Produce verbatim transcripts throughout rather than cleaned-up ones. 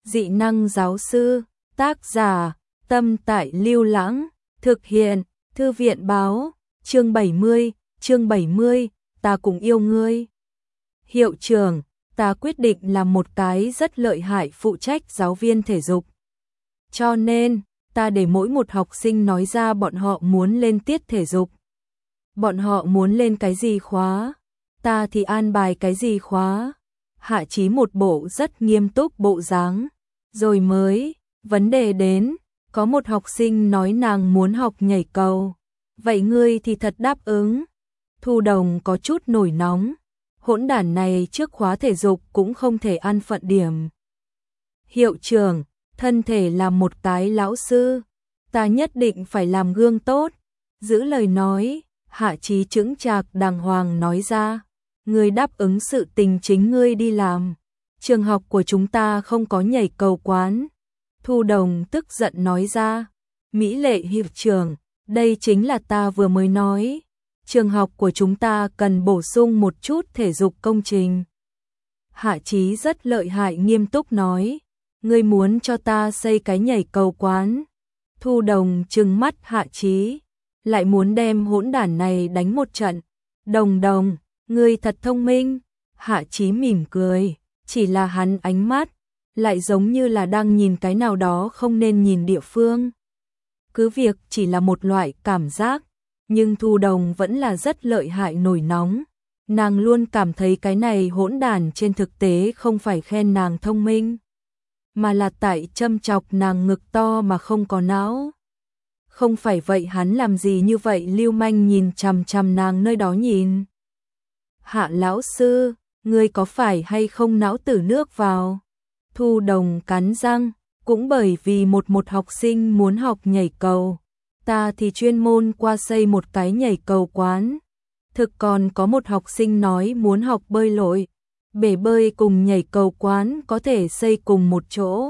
Dị năng giáo sư, tác giả, Tâm Tại Lưu Lãng, thực hiện, Thư viện báo, chương bảy mươi, chương bảy mươi, ta cũng yêu ngươi. Hiệu trưởng, ta quyết định làm một cái rất lợi hại phụ trách giáo viên thể dục. Cho nên, ta để mỗi một học sinh nói ra bọn họ muốn lên tiết thể dục. Bọn họ muốn lên cái gì khóa, ta thì an bài cái gì khóa. Hạ Chí một bộ rất nghiêm túc bộ dáng. Rồi mới, vấn đề đến, có một học sinh nói nàng muốn học nhảy cầu. Vậy ngươi thì thật đáp ứng. Thu Đồng có chút nổi nóng. Hỗn đản này trước khóa thể dục cũng không thể ăn phận điểm. Hiệu trưởng, thân thể là một cái lão sư, ta nhất định phải làm gương tốt. Giữ lời nói, Hạ Chí chững chạc đàng hoàng nói ra. Ngươi đáp ứng sự tình chính ngươi đi làm. Trường học của chúng ta không có nhảy cầu quán. Thu Đồng tức giận nói ra. Mỹ Lệ hiệu trưởng, đây chính là ta vừa mới nói. Trường học của chúng ta cần bổ sung một chút thể dục công trình. Hạ Chí rất lợi hại nghiêm túc nói. Ngươi muốn cho ta xây cái nhảy cầu quán. Thu Đồng trừng mắt Hạ Chí. Lại muốn đem hỗn đản này đánh một trận. Đồng Đồng, ngươi thật thông minh. Hạ Chí mỉm cười. Chỉ là hắn ánh mắt, lại giống như là đang nhìn cái nào đó không nên nhìn địa phương. Cứ việc chỉ là một loại cảm giác, nhưng Thu Đồng vẫn là rất lợi hại nổi nóng. Nàng luôn cảm thấy cái này hỗn đản trên thực tế không phải khen nàng thông minh, mà là tại châm chọc nàng ngực to mà không có não. Không phải vậy hắn làm gì như vậy lưu manh nhìn chằm chằm nàng nơi đó nhìn. Hạ lão sư, ngươi có phải hay không não tử nước vào? Thu Đồng cắn răng, cũng bởi vì một một học sinh muốn học nhảy cầu, ta thì chuyên môn qua xây một cái nhảy cầu quán. Thực còn có một học sinh nói muốn học bơi lội, bể bơi cùng nhảy cầu quán có thể xây cùng một chỗ.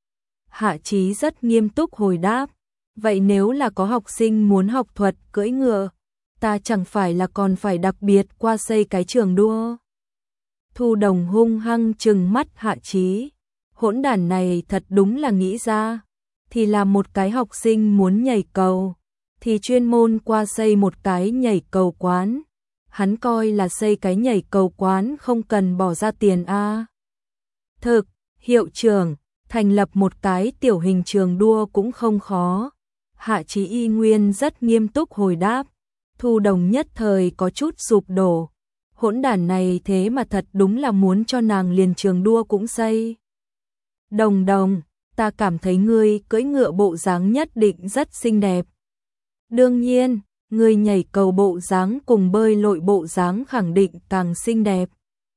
Hạ Chí rất nghiêm túc hồi đáp, vậy nếu là có học sinh muốn học thuật cưỡi ngựa, ta chẳng phải là còn phải đặc biệt qua xây cái trường đua. Thu Đồng hung hăng trừng mắt Hạ Chí. Hỗn đản này thật đúng là nghĩ ra. Thì là một cái học sinh muốn nhảy cầu, thì chuyên môn qua xây một cái nhảy cầu quán. Hắn coi là xây cái nhảy cầu quán không cần bỏ ra tiền a. À. Thực, hiệu trưởng, thành lập một cái tiểu hình trường đua cũng không khó. Hạ Chí y nguyên rất nghiêm túc hồi đáp. Thu Đồng nhất thời có chút sụp đổ. Hỗn đản này thế mà thật đúng là muốn cho nàng liền trường đua cũng xây. Đồng Đồng, ta cảm thấy ngươi cưỡi ngựa bộ dáng nhất định rất xinh đẹp. Đương nhiên, ngươi nhảy cầu bộ dáng cùng bơi lội bộ dáng khẳng định càng xinh đẹp.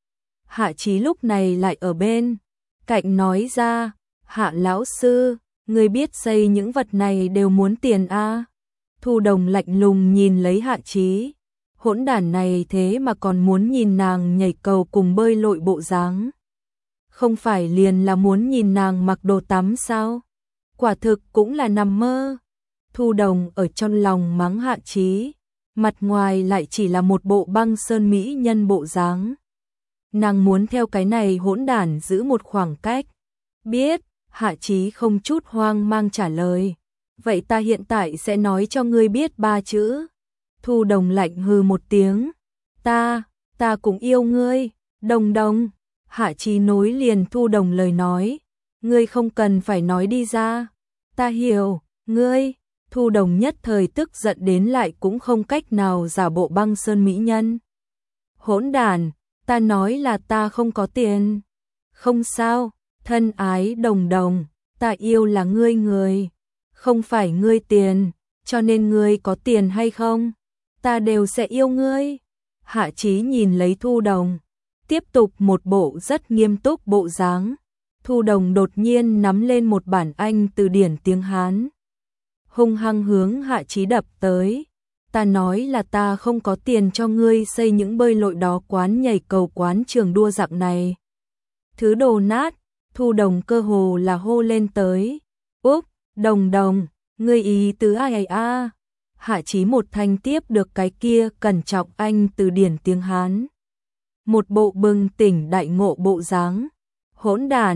Hạ Chí lúc này lại ở bên cạnh nói ra, Hạ lão sư, ngươi biết xây những vật này đều muốn tiền a. À? Thu Đồng lạnh lùng nhìn lấy Hạ Chí. Hỗn đản này thế mà còn muốn nhìn nàng nhảy cầu cùng bơi lội bộ dáng. Không phải liền là muốn nhìn nàng mặc đồ tắm sao? Quả thực cũng là nằm mơ. Thu Đồng ở trong lòng mắng Hạ Chí, mặt ngoài lại chỉ là một bộ băng sơn mỹ nhân bộ dáng. Nàng muốn theo cái này hỗn đản giữ một khoảng cách. Biết, Hạ Chí không chút hoang mang trả lời. Vậy ta hiện tại sẽ nói cho ngươi biết ba chữ. Thu Đồng lạnh hừ một tiếng. Ta, ta cũng yêu ngươi, Đồng Đồng. Hạ Chí nối liền Thu Đồng lời nói. Ngươi không cần phải nói đi ra. Ta hiểu, ngươi. Thu Đồng nhất thời tức giận đến lại cũng không cách nào giả bộ băng sơn mỹ nhân. Hỗn đản, ta nói là ta không có tiền. Không sao, thân ái Đồng Đồng, ta yêu là ngươi người. Không phải ngươi tiền, cho nên ngươi có tiền hay không, ta đều sẽ yêu ngươi. Hạ Chí nhìn lấy Thu Đồng, tiếp tục một bộ rất nghiêm túc bộ dáng. Thu Đồng đột nhiên nắm lên một bản Anh từ điển tiếng Hán, hung hăng hướng Hạ Chí đập tới. Ta nói là ta không có tiền cho ngươi xây những bơi lội đó quán nhảy cầu quán trường đua dạng này. Thứ đồ nát, Thu Đồng cơ hồ là hô lên tới. Úp, Đồng Đồng, ngươi ý tứ ai a? Hạ Chí một thanh tiếp được cái kia cẩn trọng Anh từ điển tiếng Hán. Một bộ bừng tỉnh đại ngộ bộ dáng. Hỗn đản,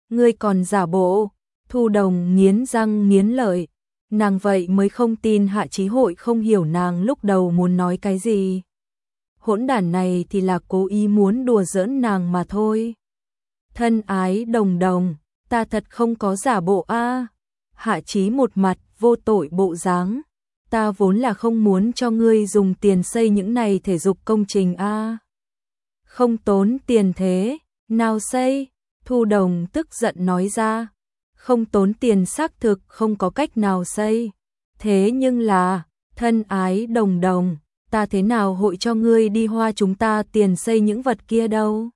Ngươi còn giả bộ. Thu Đồng nghiến răng nghiến lợi. Nàng vậy mới không tin Hạ Chí Hội không hiểu nàng lúc đầu muốn nói cái gì. Hỗn đản này thì là cố ý muốn đùa giỡn nàng mà thôi. Thân ái Đồng Đồng, ta thật không có giả bộ a. Hạ Chí một mặt vô tội bộ dáng. Ta vốn là không muốn cho ngươi dùng tiền xây những này thể dục công trình a. Không tốn tiền thế, nào xây? Thu Đồng tức giận nói ra. Không tốn tiền xác thực không có cách nào xây. Thế nhưng là, thân ái Đồng Đồng, ta thế nào hội cho ngươi đi hoa chúng ta tiền xây những vật kia đâu.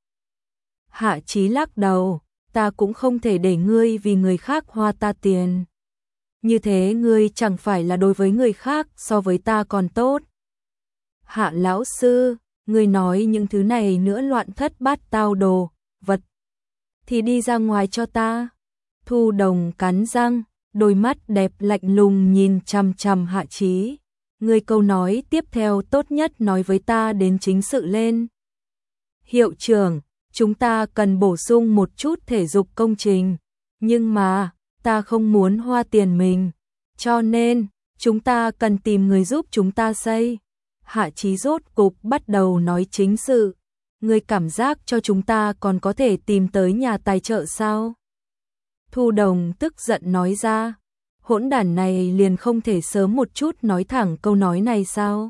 Hạ Chí lắc đầu, ta cũng không thể để ngươi vì người khác hoa ta tiền. Như thế ngươi chẳng phải là đối với người khác so với ta còn tốt. Hạ lão sư, ngươi nói những thứ này nữa loạn thất bát tao đồ, vật. Thì đi ra ngoài cho ta. Thu Đồng cắn răng, đôi mắt đẹp lạnh lùng nhìn chằm chằm Hạ Chí. Ngươi câu nói tiếp theo tốt nhất nói với ta đến chính sự lên. Hiệu trưởng, chúng ta cần bổ sung một chút thể dục công trình, nhưng mà, ta không muốn hoa tiền mình, cho nên, chúng ta cần tìm người giúp chúng ta xây. Hạ Chí rốt cục bắt đầu nói chính sự. Ngươi cảm giác cho chúng ta còn có thể tìm tới nhà tài trợ sao? Thu Đồng tức giận nói ra. Hỗn đản này liền không thể sớm một chút nói thẳng câu nói này sao?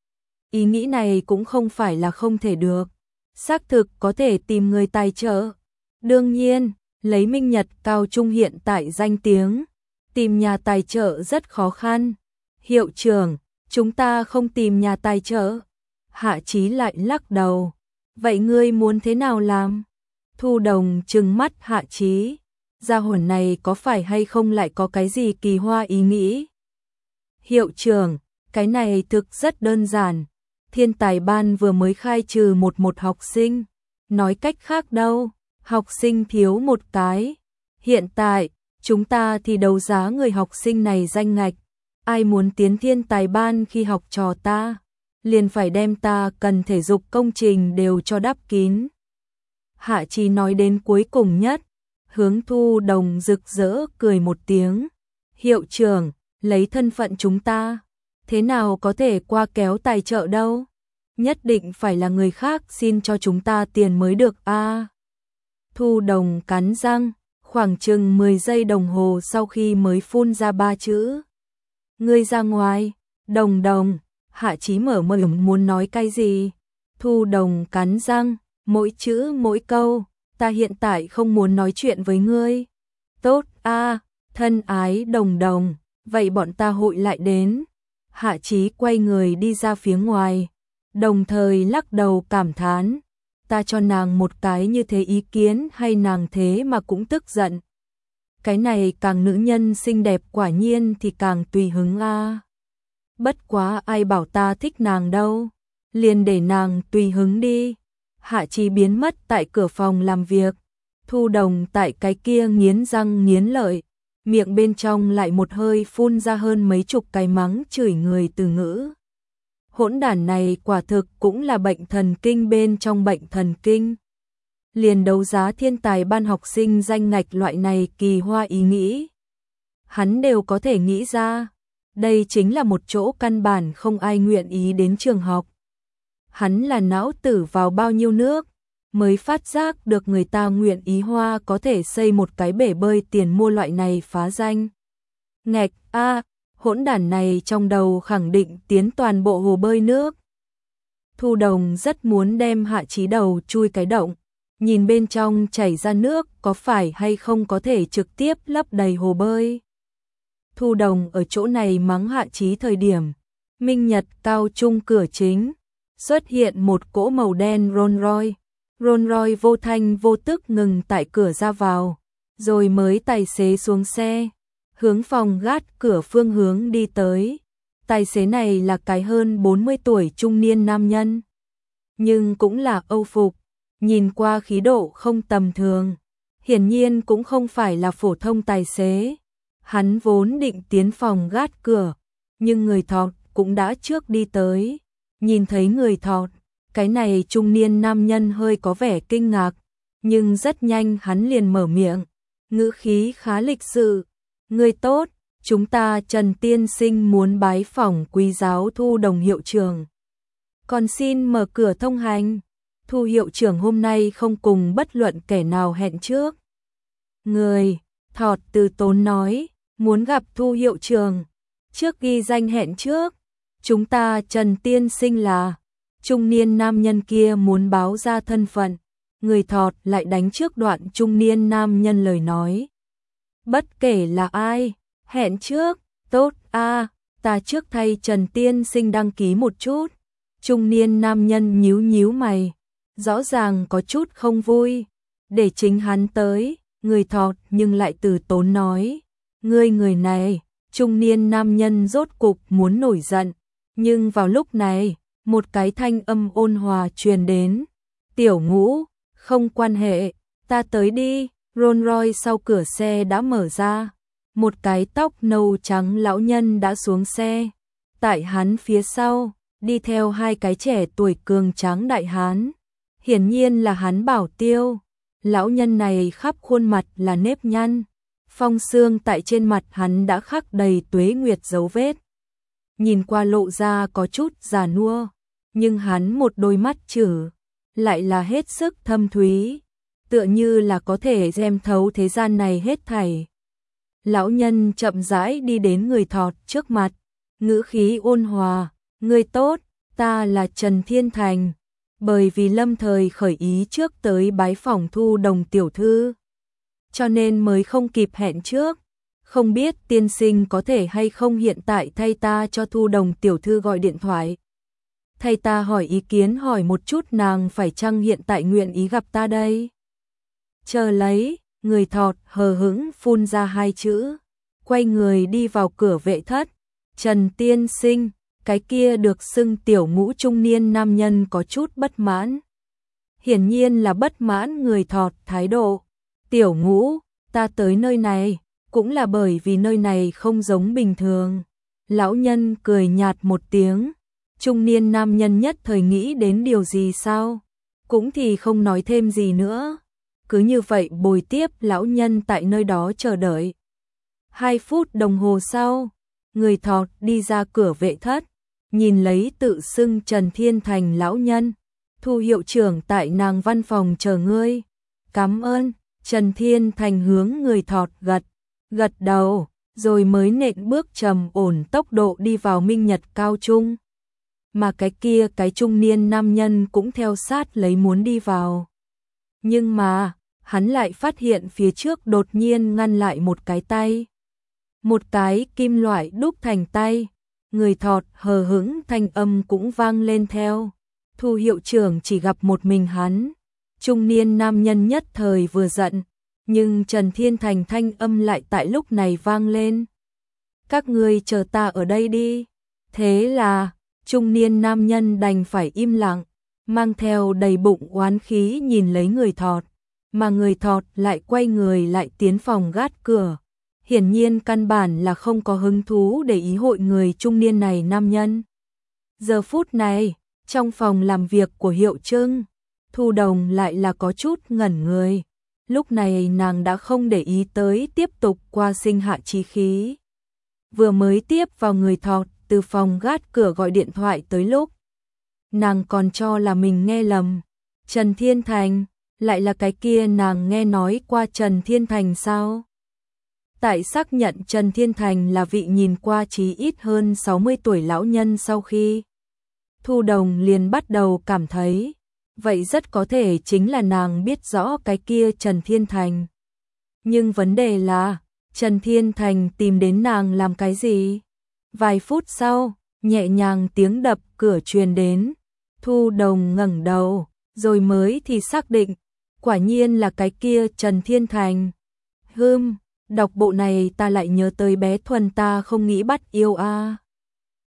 Ý nghĩ này cũng không phải là không thể được. Xác thực có thể tìm người tài trợ. Đương nhiên, lấy Minh Nhật Cao Trung hiện tại danh tiếng, tìm nhà tài trợ rất khó khăn. Hiệu trưởng, chúng ta không tìm nhà tài trợ. Hạ Chí lại lắc đầu. Vậy ngươi muốn thế nào làm? Thu Đồng trừng mắt Hạ Chí. Gia hồn này có phải hay không lại có cái gì kỳ hoa ý nghĩ? Hiệu trưởng, cái này thực rất đơn giản. Thiên tài ban vừa mới khai trừ một một học sinh. Nói cách khác đâu, học sinh thiếu một cái. Hiện tại, chúng ta thì đấu giá người học sinh này danh ngạch. Ai muốn tiến thiên tài ban khi học trò ta, liền phải đem ta cần thể dục công trình đều cho đắp kín. Hạ Chí nói đến cuối cùng nhất, hướng Thu Đồng rực rỡ cười một tiếng. Hiệu trưởng, lấy thân phận chúng ta, thế nào có thể qua kéo tài trợ đâu? Nhất định phải là người khác xin cho chúng ta tiền mới được a. À, Thu Đồng cắn răng, khoảng chừng mười giây đồng hồ sau khi mới phun ra ba chữ. Ngươi ra ngoài, Đồng Đồng. Hạ Chí mở miệng muốn nói cái gì? Thu Đồng cắn răng, mỗi chữ mỗi câu. Ta hiện tại không muốn nói chuyện với ngươi. Tốt a, à, thân ái Đồng Đồng, vậy bọn ta hội lại đến. Hạ Chí quay người đi ra phía ngoài, đồng thời lắc đầu cảm thán. Ta cho nàng một cái như thế ý kiến hay nàng thế mà cũng tức giận. Cái này càng nữ nhân xinh đẹp quả nhiên thì càng tùy hứng a. À. Bất quá ai bảo ta thích nàng đâu, liền để nàng tùy hứng đi. Hạ Chí biến mất tại cửa phòng làm việc. Thu Đồng tại cái kia nghiến răng nghiến lợi, miệng bên trong lại một hơi phun ra hơn mấy chục cái mắng chửi người từ ngữ. Hỗn đản này quả thực cũng là bệnh thần kinh bên trong bệnh thần kinh. Liền đấu giá thiên tài ban học sinh danh ngạch loại này kỳ hoa ý nghĩ, hắn đều có thể nghĩ ra. Đây chính là một chỗ căn bản không ai nguyện ý đến trường học. Hắn là não tử vào bao nhiêu nước, mới phát giác được người ta nguyện ý hoa có thể xây một cái bể bơi tiền mua loại này phá danh. Ngạch, a, à, hỗn đản này trong đầu khẳng định tiến toàn bộ hồ bơi nước. Thu Đồng rất muốn đem Hạ Chí đầu chui cái động, nhìn bên trong chảy ra nước có phải hay không có thể trực tiếp lấp đầy hồ bơi. Thu Đồng ở chỗ này mắng Hạ Chí thời điểm, Minh Nhật Cao Trung cửa chính xuất hiện một cỗ màu đen Rolls Royce. Rolls Royce vô thanh vô tức ngừng tại cửa ra vào, rồi mới tài xế xuống xe, hướng phòng gác cửa phương hướng đi tới. Tài xế này là cái hơn bốn mươi tuổi trung niên nam nhân, nhưng cũng là Âu phục, nhìn qua khí độ không tầm thường, hiển nhiên cũng không phải là phổ thông tài xế. Hắn vốn định tiến phòng gác cửa, nhưng người thọt cũng đã trước đi tới. Nhìn thấy người thọt, cái này trung niên nam nhân hơi có vẻ kinh ngạc, nhưng rất nhanh hắn liền mở miệng. ngữ khí khá lịch sự. Người tốt, chúng ta Trần tiên sinh muốn bái phỏng quý giáo Thu Đồng hiệu trưởng. Còn xin mở cửa thông hành. Thu hiệu trưởng hôm nay không cùng bất luận kẻ nào hẹn trước. Người, Thọt từ tốn nói, muốn gặp Thu hiệu trưởng. Trước ghi danh hẹn trước. Chúng ta Trần tiên sinh là. Trung niên nam nhân kia muốn báo ra thân phận. Người Thọt lại đánh trước đoạn trung niên nam nhân lời nói. Bất kể là ai, hẹn trước, tốt a, à, ta trước thay Trần tiên sinh đăng ký một chút. Trung niên nam nhân nhíu nhíu mày, rõ ràng có chút không vui. Để chính hắn tới, người Thọt nhưng lại từ tốn nói. Ngươi người này, trung niên nam nhân rốt cục muốn nổi giận. Nhưng vào lúc này, một cái thanh âm ôn hòa truyền đến. Tiểu Ngũ, không quan hệ, ta tới đi. Rolls Royce sau cửa xe đã mở ra. Một cái tóc nâu trắng lão nhân đã xuống xe. Tại hắn phía sau, đi theo hai cái trẻ tuổi cường tráng đại hán. Hiển nhiên là hắn bảo tiêu. Lão nhân này khắp khuôn mặt là nếp nhăn. Phong xương tại trên mặt hắn đã khắc đầy tuế nguyệt dấu vết. Nhìn qua lộ ra có chút già nua. Nhưng hắn một đôi mắt chử, lại là hết sức thâm thúy. Tựa như là có thể xem thấu thế gian này hết thảy. Lão nhân chậm rãi đi đến người Thọt trước mặt, ngữ khí ôn hòa, người tốt, ta là Trần Thiên Thành, bởi vì lâm thời khởi ý trước tới bái phỏng Thu Đồng tiểu thư, cho nên mới không kịp hẹn trước, không biết tiên sinh có thể hay không hiện tại thay ta cho Thu Đồng tiểu thư gọi điện thoại. Thay ta hỏi ý kiến hỏi một chút nàng phải chăng hiện tại nguyện ý gặp ta đây. Chờ lấy, người Thọt hờ hững phun ra hai chữ, quay người đi vào cửa vệ thất. Trần tiên sinh, cái kia được xưng Tiểu Ngũ trung niên nam nhân có chút bất mãn. Hiển nhiên là bất mãn người Thọt thái độ. Tiểu Ngũ, ta tới nơi này, cũng là bởi vì nơi này không giống bình thường. Lão nhân cười nhạt một tiếng, trung niên nam nhân nhất thời nghĩ đến điều gì sao, cũng thì không nói thêm gì nữa. Cứ như vậy bồi tiếp lão nhân tại nơi đó chờ đợi. Hai phút đồng hồ sau, người Thọt đi ra cửa vệ thất, nhìn lấy tự xưng Trần Thiên Thành lão nhân. Thu hiệu trưởng tại nàng văn phòng chờ ngươi. Cảm ơn. Trần Thiên Thành hướng người Thọt gật, gật đầu, rồi mới nện bước trầm ổn tốc độ đi vào Minh Nhật Cao Trung. Mà cái kia cái trung niên nam nhân cũng theo sát lấy muốn đi vào. Nhưng mà, hắn lại phát hiện phía trước đột nhiên ngăn lại một cái tay. Một cái kim loại đúc thành tay. Người Thọt hờ hững thanh âm cũng vang lên theo. Thu hiệu trưởng chỉ gặp một mình hắn. Trung niên nam nhân nhất thời vừa giận. Nhưng Trần Thiên Thành thanh âm lại tại lúc này vang lên. Các ngươi chờ ta ở đây đi. Thế là, trung niên nam nhân đành phải im lặng. Mang theo đầy bụng oán khí nhìn lấy người Thọt. Mà người Thọt lại quay người lại tiến phòng gác cửa. Hiển nhiên căn bản là không có hứng thú để ý hội người trung niên này nam nhân. Giờ phút này, trong phòng làm việc của Hiệu Trưng, Thu Đồng lại là có chút ngẩn người. Lúc này nàng đã không để ý tới tiếp tục qua sinh hạ chi khí. Vừa mới tiếp vào người Thọt từ phòng gác cửa gọi điện thoại tới lúc. Nàng còn cho là mình nghe lầm. Trần Thiên Thành, lại là cái kia nàng nghe nói qua Trần Thiên Thành sao? Tại xác nhận Trần Thiên Thành là vị nhìn qua chí ít hơn sáu mươi tuổi lão nhân sau khi. Thu Đồng liền bắt đầu cảm thấy, vậy rất có thể chính là nàng biết rõ cái kia Trần Thiên Thành. Nhưng vấn đề là, Trần Thiên Thành tìm đến nàng làm cái gì? Vài phút sau, nhẹ nhàng tiếng đập cửa truyền đến. Thu Đồng ngẩng đầu, rồi mới thì xác định, quả nhiên là cái kia Trần Thiên Thành. Hừm, đọc bộ này ta lại nhớ tới bé Thuần ta không nghĩ bắt yêu a. À.